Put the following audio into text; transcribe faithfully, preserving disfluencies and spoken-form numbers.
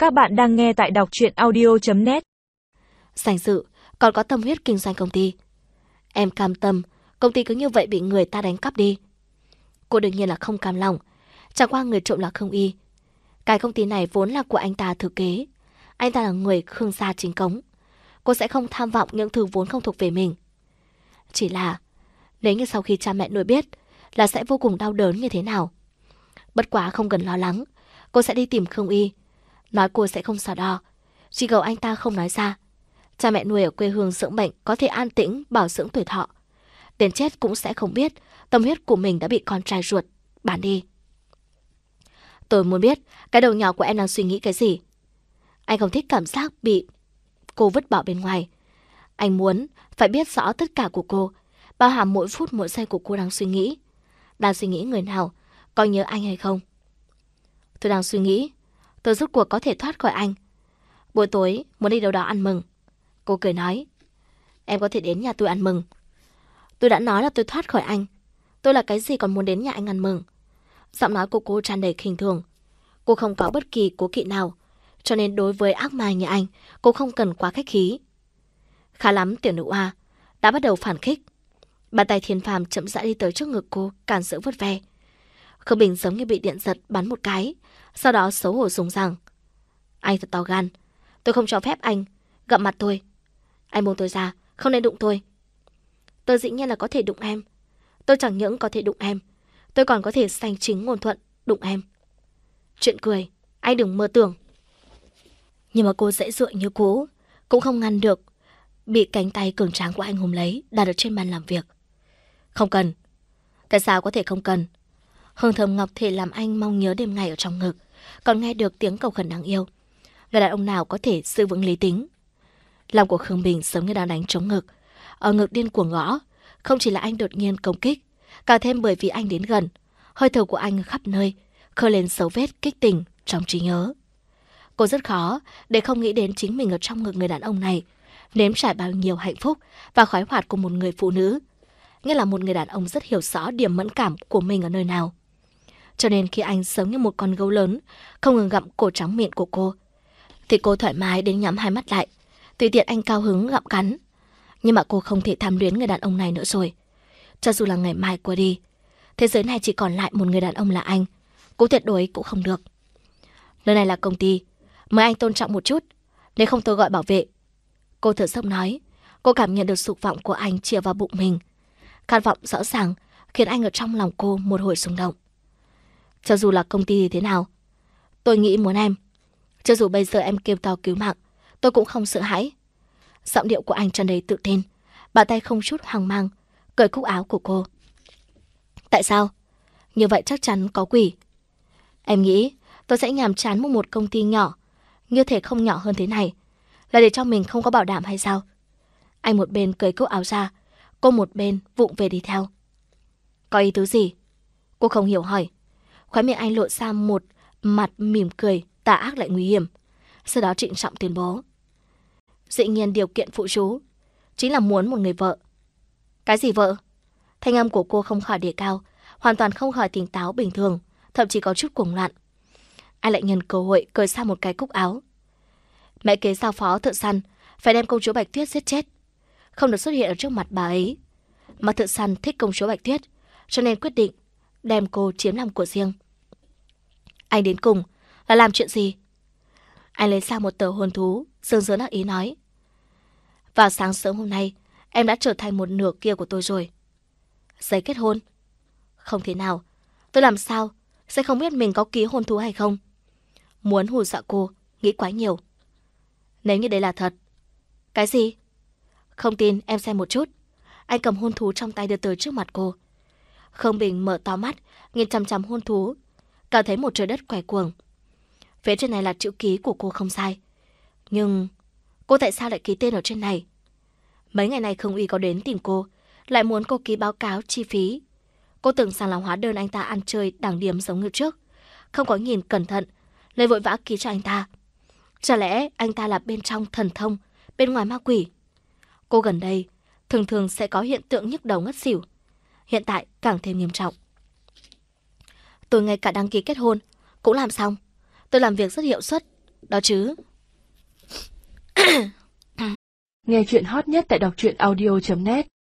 Các bạn đang nghe tại đọc truyện audio chấm net. Danh dự, còn có tâm huyết kinh doanh công ty. Em cam tâm, công ty cứ như vậy bị người ta đánh cắp đi. Cô đương nhiên là không cam lòng. Chẳng qua người trộm là Khương Y. Cái công ty này vốn là của anh ta thừa kế. Anh ta là người Khương gia chính cống. Cô sẽ không tham vọng những thứ vốn không thuộc về mình. Chỉ là, nếu như sau khi cha mẹ nuôi biết, là sẽ vô cùng đau đớn như thế nào. Bất quá không cần lo lắng, cô sẽ đi tìm Khương Y. Nói cô sẽ không so đo, chỉ cầu anh ta không nói ra. Cha mẹ nuôi ở quê hương dưỡng bệnh có thể an tĩnh bảo dưỡng tuổi thọ. Đến chết cũng sẽ không biết tâm huyết của mình đã bị con trai ruột bán đi. Tôi muốn biết cái đầu nhỏ của em đang suy nghĩ cái gì. Anh không thích cảm giác bị cô vứt bỏ bên ngoài. Anh muốn phải biết rõ tất cả của cô, bao hàm mỗi phút mỗi giây của cô đang suy nghĩ. Đang suy nghĩ người nào, có nhớ anh hay không. Tôi đang suy nghĩ tôi rốt cuộc có thể thoát khỏi anh. Buổi tối muốn đi đâu đó ăn mừng. Cô cười nói, em có thể đến nhà tôi ăn mừng. Tôi đã nói là tôi thoát khỏi anh. Tôi là cái gì còn muốn đến nhà anh ăn mừng. Giọng nói của cô tràn đầy khinh thường. Cô không có bất kỳ cố kỵ nào, cho nên đối với ác ma như anh, cô không cần quá khách khí. Khá lắm tiểu nữ oa đã bắt đầu phản khích. Bàn tay Thiên Phàm chậm rãi đi tới trước ngực cô, cản giữ vớt ve. Khương Bình giống như bị điện giật bắn một cái, sau đó xấu hổ dùng rằng, anh thật to gan, tôi không cho phép anh gặm mặt tôi. Anh buông tôi ra, không nên đụng tôi. Tôi dĩ nhiên là có thể đụng em. Tôi chẳng những có thể đụng em, tôi còn có thể sanh chính ngôn thuận đụng em. Chuyện cười, anh đừng mơ tưởng. Nhưng mà cô dễ dụa như cũ, cũng không ngăn được bị cánh tay cường tráng của anh hùng lấy, đặt ở trên bàn làm việc. Không cần. Tại sao có thể không cần? Hương thơm ngọc thể làm anh mong nhớ đêm ngày ở trong ngực, còn nghe được tiếng cầu khẩn đáng yêu. Người đàn ông nào có thể giữ vững lý tính? Lòng của Khương Bình giống như đang đánh trống ngực, ở ngực điên cuồng gõ. Không chỉ là anh đột nhiên công kích, càng thêm bởi vì anh đến gần, hơi thở của anh khắp nơi khơi lên dấu vết kích tình trong trí nhớ. Cô rất khó để không nghĩ đến chính mình ở trong ngực người đàn ông này, nếm trải bao nhiêu hạnh phúc và khoái hoạt của một người phụ nữ. Nghĩa là một người đàn ông rất hiểu rõ điểm mẫn cảm của mình ở nơi nào. Cho nên khi anh giống như một con gấu lớn, không ngừng gặm cổ trắng miệng của cô, thì cô thoải mái đến nhắm hai mắt lại, tùy tiện anh cao hứng gặm cắn. Nhưng mà cô không thể tham luyến người đàn ông này nữa rồi. Cho dù là ngày mai qua đi, thế giới này chỉ còn lại một người đàn ông là anh, cô tuyệt đối cũng không được. Nơi này là công ty, mời anh tôn trọng một chút, nếu không tôi gọi bảo vệ. Cô thở dốc nói. Cô cảm nhận được dục vọng của anh chia vào bụng mình. Khát vọng rõ ràng khiến anh ở trong lòng cô một hồi xung động. Cho dù là công ty thì thế nào, tôi nghĩ muốn em. Cho dù bây giờ em kêu to cứu mạng, tôi cũng không sợ hãi. Giọng điệu của anh tràn đầy tự tin, bàn tay không chút hoang mang cởi cúc áo của cô. Tại sao? Như vậy chắc chắn có quỷ. Em nghĩ tôi sẽ nhàm chán một một công ty nhỏ, như thể không nhỏ hơn thế này, là để cho mình không có bảo đảm hay sao? Anh một bên cởi cúc áo ra, cô một bên vụng về đi theo. Có ý tứ gì? Cô không hiểu hỏi. Khóe miệng anh lộ ra một mặt mỉm cười, tà ác lại nguy hiểm. Sau đó trịnh trọng tuyên bố. Dĩ nhiên điều kiện phụ chú chính là muốn một người vợ. Cái gì vợ? Thanh âm của cô không khỏi đề cao, hoàn toàn không khỏi tỉnh táo bình thường, thậm chí có chút cuồng loạn. Anh lại nhân cơ hội cởi sang một cái cúc áo. Mẹ kế giao phó thợ săn phải đem công chúa Bạch Tuyết giết chết, không được xuất hiện ở trước mặt bà ấy. Mà thợ săn thích công chúa Bạch Tuyết, cho nên quyết định đem cô chiếm làm của riêng. Anh đến cùng là làm chuyện gì? Anh lấy ra một tờ hôn thú, dương dương đắc ý nói. Vào sáng sớm hôm nay, em đã trở thành một nửa kia của tôi rồi. Giấy kết hôn? Không thể nào, tôi làm sao sẽ không biết mình có ký hôn thú hay không? Muốn hù dọa cô, nghĩ quá nhiều. Nếu như đây là thật. Cái gì? Không tin, em xem một chút. Anh cầm hôn thú trong tay đưa tới trước mặt cô. Khương Bình mở to mắt, nhìn chằm chằm hôn thú, cảm thấy một trời đất quay cuồng. Phía trên này là chữ ký của cô không sai. Nhưng cô tại sao lại ký tên ở trên này? Mấy ngày nay Khương Uy có đến tìm cô, lại muốn cô ký báo cáo chi phí. Cô tưởng rằng là hóa đơn anh ta ăn chơi đảng điểm giống như trước, không có nhìn cẩn thận, lấy vội vã ký cho anh ta. Chả lẽ anh ta là bên trong thần thông, bên ngoài ma quỷ? Cô gần đây thường thường sẽ có hiện tượng nhức đầu ngất xỉu, hiện tại càng thêm nghiêm trọng. Tôi ngay cả đăng ký kết hôn cũng làm xong. Tôi làm việc rất hiệu suất, đó chứ. Nghe chuyện hot nhất tại đọc truyện audio chấm net.